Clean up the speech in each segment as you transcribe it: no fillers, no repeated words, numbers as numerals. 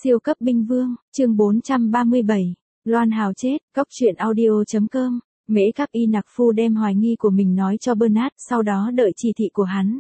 Siêu cấp binh vương, chương 437, Loan Hào chết, Cóc truyện audio.com. Mễ Cáp Y Nặc Phu đem hoài nghi của mình nói cho Bernard, sau đó đợi chỉ thị của hắn.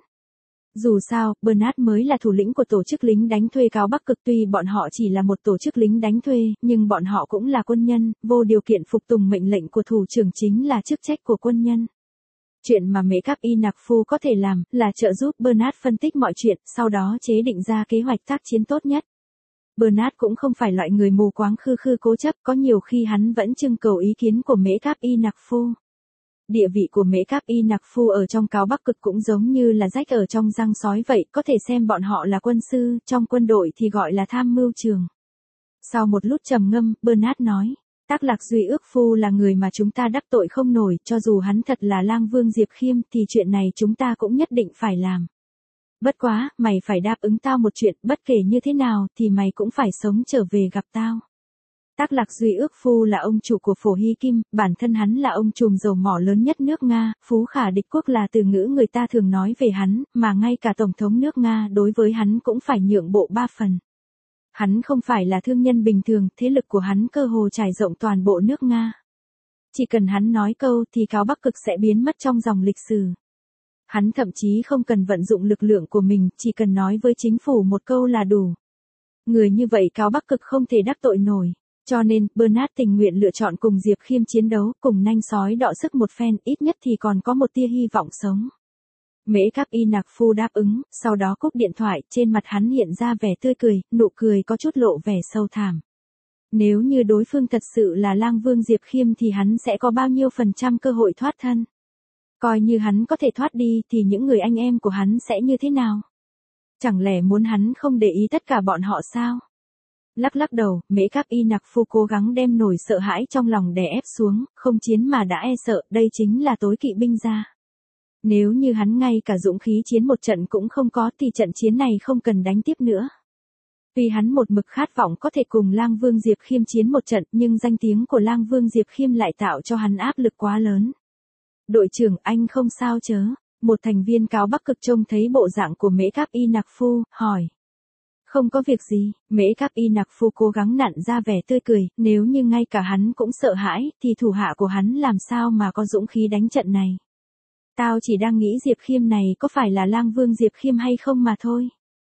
Dù sao, Bernard mới là thủ lĩnh của tổ chức lính đánh thuê Cao Bắc Cực, tuy bọn họ chỉ là một tổ chức lính đánh thuê, nhưng bọn họ cũng là quân nhân, vô điều kiện phục tùng mệnh lệnh của thủ trưởng chính là chức trách của quân nhân. Chuyện mà Mễ Cáp Y Nặc Phu có thể làm, là trợ giúp Bernard phân tích mọi chuyện, sau đó chế định ra kế hoạch tác chiến tốt nhất. Bernard cũng không phải loại người mù quáng khư khư cố chấp, có nhiều khi hắn vẫn trưng cầu ý kiến của Mễ Cáp Y Nặc Phu. Địa vị của Mễ Cáp Y Nặc Phu ở trong Cao Bắc Cực cũng giống như là rách ở trong răng sói vậy, có thể xem bọn họ là quân sư, trong quân đội thì gọi là tham mưu trường. Sau một lúc trầm ngâm, Bernard nói, Tác Lạc Duy Ước Phu là người mà chúng ta đắc tội không nổi, cho dù hắn thật là Lang Vương Diệp Khiêm thì chuyện này chúng ta cũng nhất định phải làm. Bất quá, mày phải đáp ứng tao một chuyện, bất kể như thế nào thì mày cũng phải sống trở về gặp tao. Tác Lạc Duy Ước Phu là ông chủ của Phổ Hy Kim, bản thân hắn là ông trùm dầu mỏ lớn nhất nước Nga, phú khả địch quốc là từ ngữ người ta thường nói về hắn, mà ngay cả Tổng thống nước Nga đối với hắn cũng phải nhượng bộ 3 phần. Hắn không phải là thương nhân bình thường, thế lực của hắn cơ hồ trải rộng toàn bộ nước Nga. Chỉ cần hắn nói câu thì Cao Bắc Cực sẽ biến mất trong dòng lịch sử. Hắn thậm chí không cần vận dụng lực lượng của mình, chỉ cần nói với chính phủ một câu là đủ. Người như vậy Cao Bắc Cực không thể đắc tội nổi. Cho nên, Bernard tình nguyện lựa chọn cùng Diệp Khiêm chiến đấu, cùng nanh sói đọ sức một phen, ít nhất thì còn có một tia hy vọng sống. Mễ Cáp Y Nặc Phu đáp ứng, sau đó cúp điện thoại, trên mặt hắn hiện ra vẻ tươi cười, nụ cười có chút lộ vẻ sâu thẳm. Nếu như đối phương thật sự là Lang Vương Diệp Khiêm thì hắn sẽ có bao nhiêu % cơ hội thoát thân? Coi như hắn có thể thoát đi thì những người anh em của hắn sẽ như thế nào? Chẳng lẽ muốn hắn không để ý tất cả bọn họ sao? Lắc lắc đầu, Mễ Cáp Y Nặc Phu cố gắng đem nỗi sợ hãi trong lòng đè ép xuống, không chiến mà đã e sợ, đây chính là tối kỵ binh gia. Nếu như hắn ngay cả dũng khí chiến một trận cũng không có thì trận chiến này không cần đánh tiếp nữa. Tuy hắn một mực khát vọng có thể cùng Lang Vương Diệp Khiêm chiến một trận, nhưng danh tiếng của Lang Vương Diệp Khiêm lại tạo cho hắn áp lực quá lớn. Đội trưởng, anh không sao chớ? Một thành viên Cao Bắc Cực trông thấy bộ dạng của Mễ Cáp Y Nặc Phu, hỏi. Không có việc gì, Mễ Cáp Y Nặc Phu cố gắng nặn ra vẻ tươi cười, nếu như ngay cả hắn cũng sợ hãi, thì thủ hạ của hắn làm sao mà có dũng khí đánh trận này. Tao chỉ đang nghĩ Diệp Khiêm này có phải là Lang Vương Diệp Khiêm hay không mà thôi.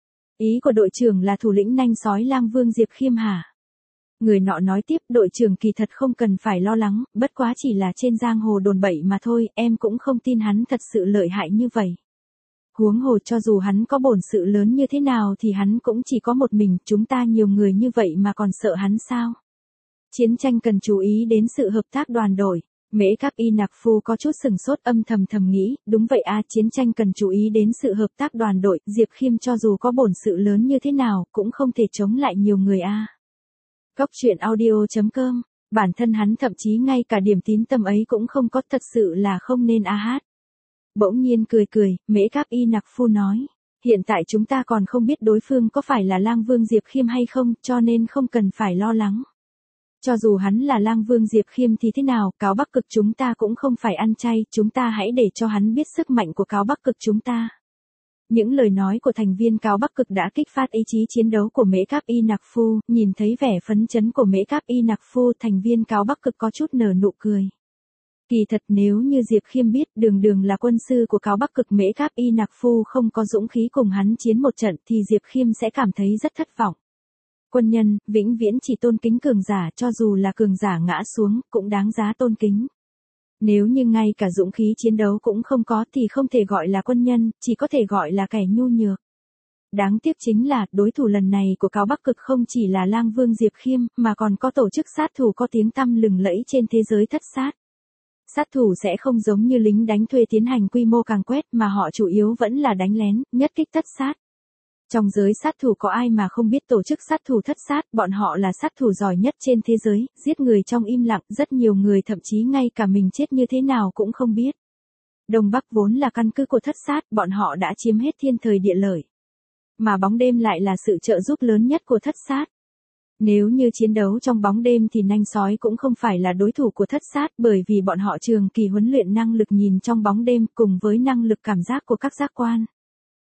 Ý của đội trưởng là thủ lĩnh nanh sói Lang Vương Diệp Khiêm hả? Người nọ nói tiếp, đội trưởng kỳ thật không cần phải lo lắng, bất quá chỉ là trên giang hồ đồn bậy mà thôi, em cũng không tin hắn thật sự lợi hại như vậy. Huống hồ cho dù hắn có bổn sự lớn như thế nào thì hắn cũng chỉ có một mình, chúng ta nhiều người như vậy mà còn sợ hắn sao? Chiến tranh cần chú ý đến sự hợp tác đoàn đội. Mễ Cáp Y Nặc Phu có chút sừng sốt, âm thầm nghĩ, đúng vậy à, chiến tranh cần chú ý đến sự hợp tác đoàn đội, Diệp Khiêm cho dù có bổn sự lớn như thế nào, cũng không thể chống lại nhiều người a. Cóc truyện audio.com, bản thân hắn thậm chí ngay cả điểm tín tâm ấy cũng không có, thật sự là không nên a hát. Bỗng nhiên cười, Mễ Cáp Y Nặc Phu nói, hiện tại chúng ta còn không biết đối phương có phải là Lang Vương Diệp Khiêm hay không, cho nên không cần phải lo lắng. Cho dù hắn là Lang Vương Diệp Khiêm thì thế nào, Cao Bắc Cực chúng ta cũng không phải ăn chay, chúng ta hãy để cho hắn biết sức mạnh của Cao Bắc Cực chúng ta. Những lời nói của thành viên Cao Bắc Cực đã kích phát ý chí chiến đấu của Mễ Cáp Y Nặc Phu, nhìn thấy vẻ phấn chấn của Mễ Cáp Y Nặc Phu, thành viên Cao Bắc Cực có chút nở nụ cười. Kỳ thật nếu như Diệp Khiêm biết đường là quân sư của Cao Bắc Cực, Mễ Cáp Y Nặc Phu không có dũng khí cùng hắn chiến một trận thì Diệp Khiêm sẽ cảm thấy rất thất vọng. Quân nhân, vĩnh viễn chỉ tôn kính cường giả, cho dù là cường giả ngã xuống, cũng đáng giá tôn kính. Nếu như ngay cả dũng khí chiến đấu cũng không có thì không thể gọi là quân nhân, chỉ có thể gọi là kẻ nhu nhược. Đáng tiếc chính là, đối thủ lần này của Cao Bắc Cực không chỉ là Lang Vương Diệp Khiêm, mà còn có tổ chức sát thủ có tiếng tăm lừng lẫy trên thế giới thất sát. Sát thủ sẽ không giống như lính đánh thuê tiến hành quy mô càn quét, mà họ chủ yếu vẫn là đánh lén, nhất kích thất sát. Trong giới sát thủ có ai mà không biết tổ chức sát thủ thất sát, bọn họ là sát thủ giỏi nhất trên thế giới, giết người trong im lặng, rất nhiều người thậm chí ngay cả mình chết như thế nào cũng không biết. Đông Bắc vốn là căn cứ của thất sát, bọn họ đã chiếm hết thiên thời địa lợi. Mà bóng đêm lại là sự trợ giúp lớn nhất của thất sát. Nếu như chiến đấu trong bóng đêm thì nanh sói cũng không phải là đối thủ của thất sát, bởi vì bọn họ trường kỳ huấn luyện năng lực nhìn trong bóng đêm cùng với năng lực cảm giác của các giác quan.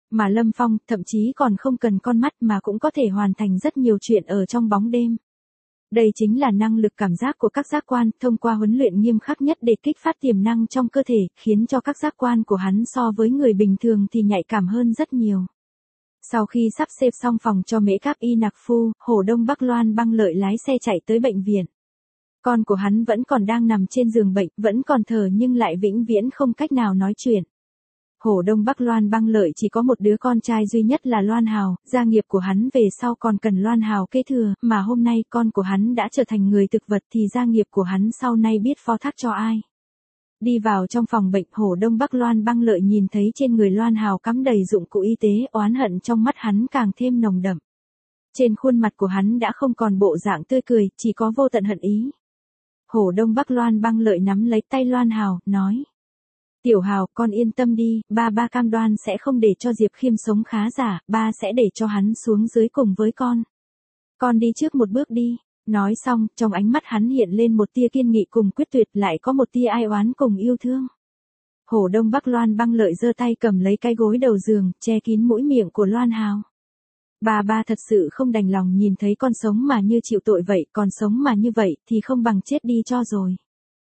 Mà Lâm Phong thậm chí còn không cần con mắt mà cũng có thể hoàn thành rất nhiều chuyện ở trong bóng đêm. Đây chính là năng lực cảm giác của các giác quan, thông qua huấn luyện nghiêm khắc nhất để kích phát tiềm năng trong cơ thể, khiến cho các giác quan của hắn so với người bình thường thì nhạy cảm hơn rất nhiều. Sau khi sắp xếp xong phòng cho Mễ Cáp Y Nặc Phu, Hồ Đông Bắc Loan Băng Lợi lái xe chạy tới bệnh viện. Con của hắn vẫn còn đang nằm trên giường bệnh, vẫn còn thở nhưng lại vĩnh viễn không cách nào nói chuyện. Hồ Đông Bắc Loan Băng Lợi chỉ có một đứa con trai duy nhất là Loan Hào, gia nghiệp của hắn về sau còn cần Loan Hào kế thừa, mà hôm nay con của hắn đã trở thành người thực vật thì gia nghiệp của hắn sau này biết phó thác cho ai. Đi vào trong phòng bệnh, Hồ Đông Bắc Loan Băng Lợi nhìn thấy trên người Loan Hào cắm đầy dụng cụ y tế, oán hận trong mắt hắn càng thêm nồng đậm. Trên khuôn mặt của hắn đã không còn bộ dạng tươi cười, chỉ có vô tận hận ý. Hồ Đông Bắc Loan Băng Lợi nắm lấy tay Loan Hào, nói. Tiểu Hào, con yên tâm đi, ba cam đoan sẽ không để cho Diệp Khiêm sống khá giả, ba sẽ để cho hắn xuống dưới cùng với con. Con đi trước một bước đi. Nói xong, trong ánh mắt hắn hiện lên một tia kiên nghị cùng quyết tuyệt, lại có một tia ai oán cùng yêu thương. Hồ Đông Bắc Loan Băng Lợi giơ tay cầm lấy cái gối đầu giường, che kín mũi miệng của Loan Hào. Ba thật sự không đành lòng nhìn thấy con sống mà như chịu tội vậy, còn sống mà như vậy thì không bằng chết đi cho rồi.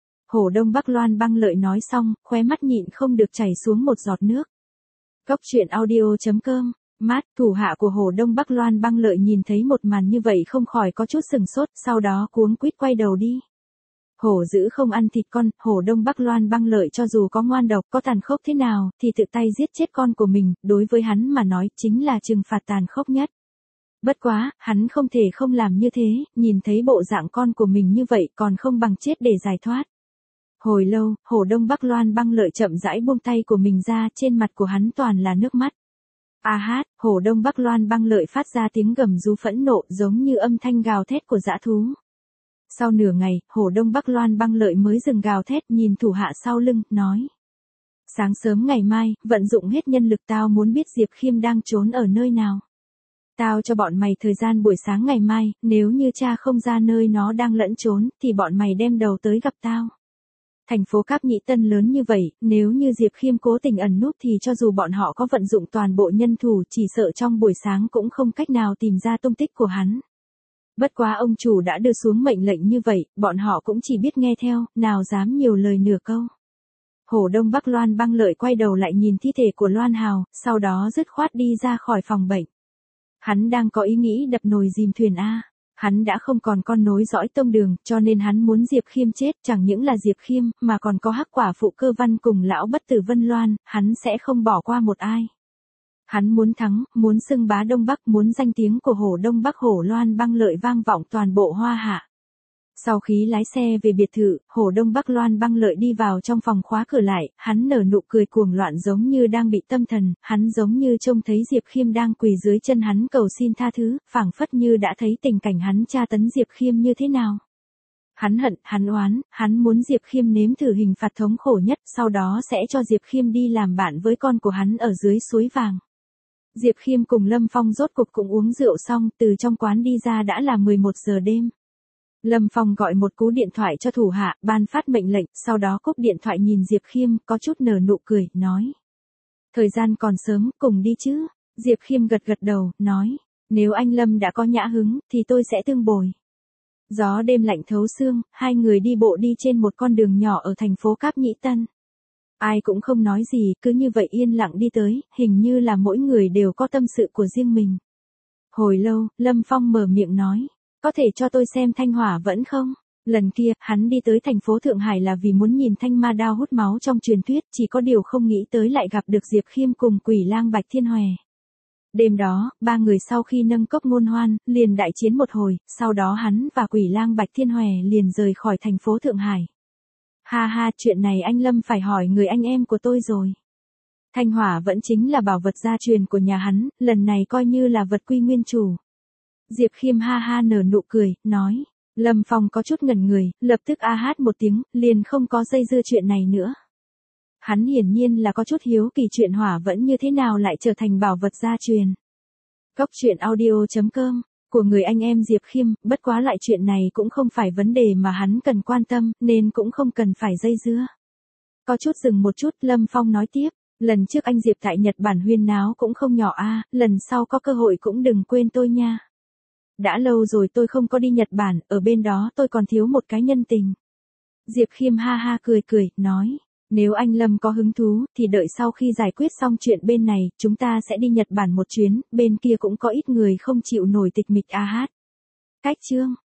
Hồ Đông Bắc Loan Băng Lợi nói xong, khóe mắt nhịn không được chảy xuống một giọt nước. Cốc truyện audio.com. Mát, thủ hạ của Hồ Đông Bắc Loan Băng Lợi nhìn thấy một màn như vậy không khỏi có chút sừng sốt, sau đó cuống quýt quay đầu đi. Hổ dữ không ăn thịt con, Hồ Đông Bắc Loan Băng Lợi cho dù có ngoan độc, có tàn khốc thế nào, thì tự tay giết chết con của mình, đối với hắn mà nói chính là trừng phạt tàn khốc nhất. Bất quá, hắn không thể không làm như thế, nhìn thấy bộ dạng con của mình như vậy còn không bằng chết để giải thoát. Hồi lâu, Hồ Đông Bắc Loan Băng Lợi chậm rãi buông tay của mình ra, trên mặt của hắn toàn là nước mắt. A hát, Hồ Đông Bắc Loan Băng Lợi phát ra tiếng gầm rú phẫn nộ giống như âm thanh gào thét của dã thú. Sau nửa ngày, Hồ Đông Bắc Loan Băng Lợi mới dừng gào thét, nhìn thủ hạ sau lưng, nói. Sáng sớm ngày mai, vận dụng hết nhân lực, tao muốn biết Diệp Khiêm đang trốn ở nơi nào. Tao cho bọn mày thời gian buổi sáng ngày mai, nếu như cha không ra nơi nó đang lẫn trốn, thì bọn mày đem đầu tới gặp tao. Thành phố Cáp Nhĩ Tân lớn như vậy, nếu như Diệp Khiêm cố tình ẩn núp thì cho dù bọn họ có vận dụng toàn bộ nhân thủ chỉ sợ trong buổi sáng cũng không cách nào tìm ra tung tích của hắn. Bất quá ông chủ đã đưa xuống mệnh lệnh như vậy, bọn họ cũng chỉ biết nghe theo, nào dám nhiều lời nửa câu. Hồ Đông Bắc Loan Băng Lợi quay đầu lại nhìn thi thể của Loan Hào, sau đó dứt khoát đi ra khỏi phòng bệnh. Hắn đang có ý nghĩ đập nồi dìm thuyền A. Hắn đã không còn con nối dõi tông đường, cho nên hắn muốn Diệp Khiêm chết, chẳng những là Diệp Khiêm, mà còn có Hắc Quả Phụ Cơ Văn cùng lão bất tử Vân Loan, hắn sẽ không bỏ qua một ai. Hắn muốn thắng, muốn xưng bá Đông Bắc, muốn danh tiếng của Hồ Đông Bắc Hồ Loan Băng Lợi vang vọng toàn bộ Hoa Hạ. Sau khi lái xe về biệt thự, Hồ Đông Bắc Loan Băng Lợi đi vào trong phòng khóa cửa lại, hắn nở nụ cười cuồng loạn giống như đang bị tâm thần, hắn giống như trông thấy Diệp Khiêm đang quỳ dưới chân hắn cầu xin tha thứ, phảng phất như đã thấy tình cảnh hắn tra tấn Diệp Khiêm như thế nào. Hắn hận, hắn oán, hắn muốn Diệp Khiêm nếm thử hình phạt thống khổ nhất, sau đó sẽ cho Diệp Khiêm đi làm bạn với con của hắn ở dưới suối vàng. Diệp Khiêm cùng Lâm Phong rốt cục cũng uống rượu xong, từ trong quán đi ra đã là 11 giờ đêm. Lâm Phong gọi một cú điện thoại cho thủ hạ, ban phát mệnh lệnh, sau đó cúp điện thoại nhìn Diệp Khiêm, có chút nở nụ cười, nói. Thời gian còn sớm, cùng đi chứ. Diệp Khiêm gật gật đầu, nói. Nếu anh Lâm đã có nhã hứng, thì tôi sẽ tương bồi. Gió đêm lạnh thấu xương, hai người đi bộ đi trên một con đường nhỏ ở thành phố Cáp Nhĩ Tân. Ai cũng không nói gì, cứ như vậy yên lặng đi tới, hình như là mỗi người đều có tâm sự của riêng mình. Hồi lâu, Lâm Phong mở miệng nói. Có thể cho tôi xem Thanh Hỏa vẫn không? Lần kia, hắn đi tới thành phố Thượng Hải là vì muốn nhìn thanh ma đao hút máu trong truyền thuyết, chỉ có điều không nghĩ tới lại gặp được Diệp Khiêm cùng Quỷ Lang Bạch Thiên Hòe. Đêm đó, ba người sau khi nâng cốc ngôn hoan, liền đại chiến một hồi, sau đó hắn và Quỷ Lang Bạch Thiên Hòe liền rời khỏi thành phố Thượng Hải. Ha ha, chuyện này anh Lâm phải hỏi người anh em của tôi rồi. Thanh Hỏa vẫn chính là bảo vật gia truyền của nhà hắn, lần này coi như là vật quy nguyên chủ. Diệp Khiêm ha ha nở nụ cười, nói. Lâm Phong có chút ngẩn người, lập tức a hát một tiếng, liền không có dây dưa chuyện này nữa. Hắn hiển nhiên là có chút hiếu kỳ chuyện hỏa vẫn như thế nào lại trở thành bảo vật gia truyền. Cốc truyện audio.com, của người anh em Diệp Khiêm, bất quá lại chuyện này cũng không phải vấn đề mà hắn cần quan tâm, nên cũng không cần phải dây dưa. Có chút dừng một chút, Lâm Phong nói tiếp. Lần trước anh Diệp tại Nhật Bản huyên náo cũng không nhỏ a, lần sau có cơ hội cũng đừng quên tôi nha. Đã lâu rồi tôi không có đi Nhật Bản, ở bên đó tôi còn thiếu một cái nhân tình. Diệp Khiêm ha ha cười cười, nói, nếu anh Lâm có hứng thú, thì đợi sau khi giải quyết xong chuyện bên này, chúng ta sẽ đi Nhật Bản một chuyến, bên kia cũng có ít người không chịu nổi tịch mịch a hát. Cách chương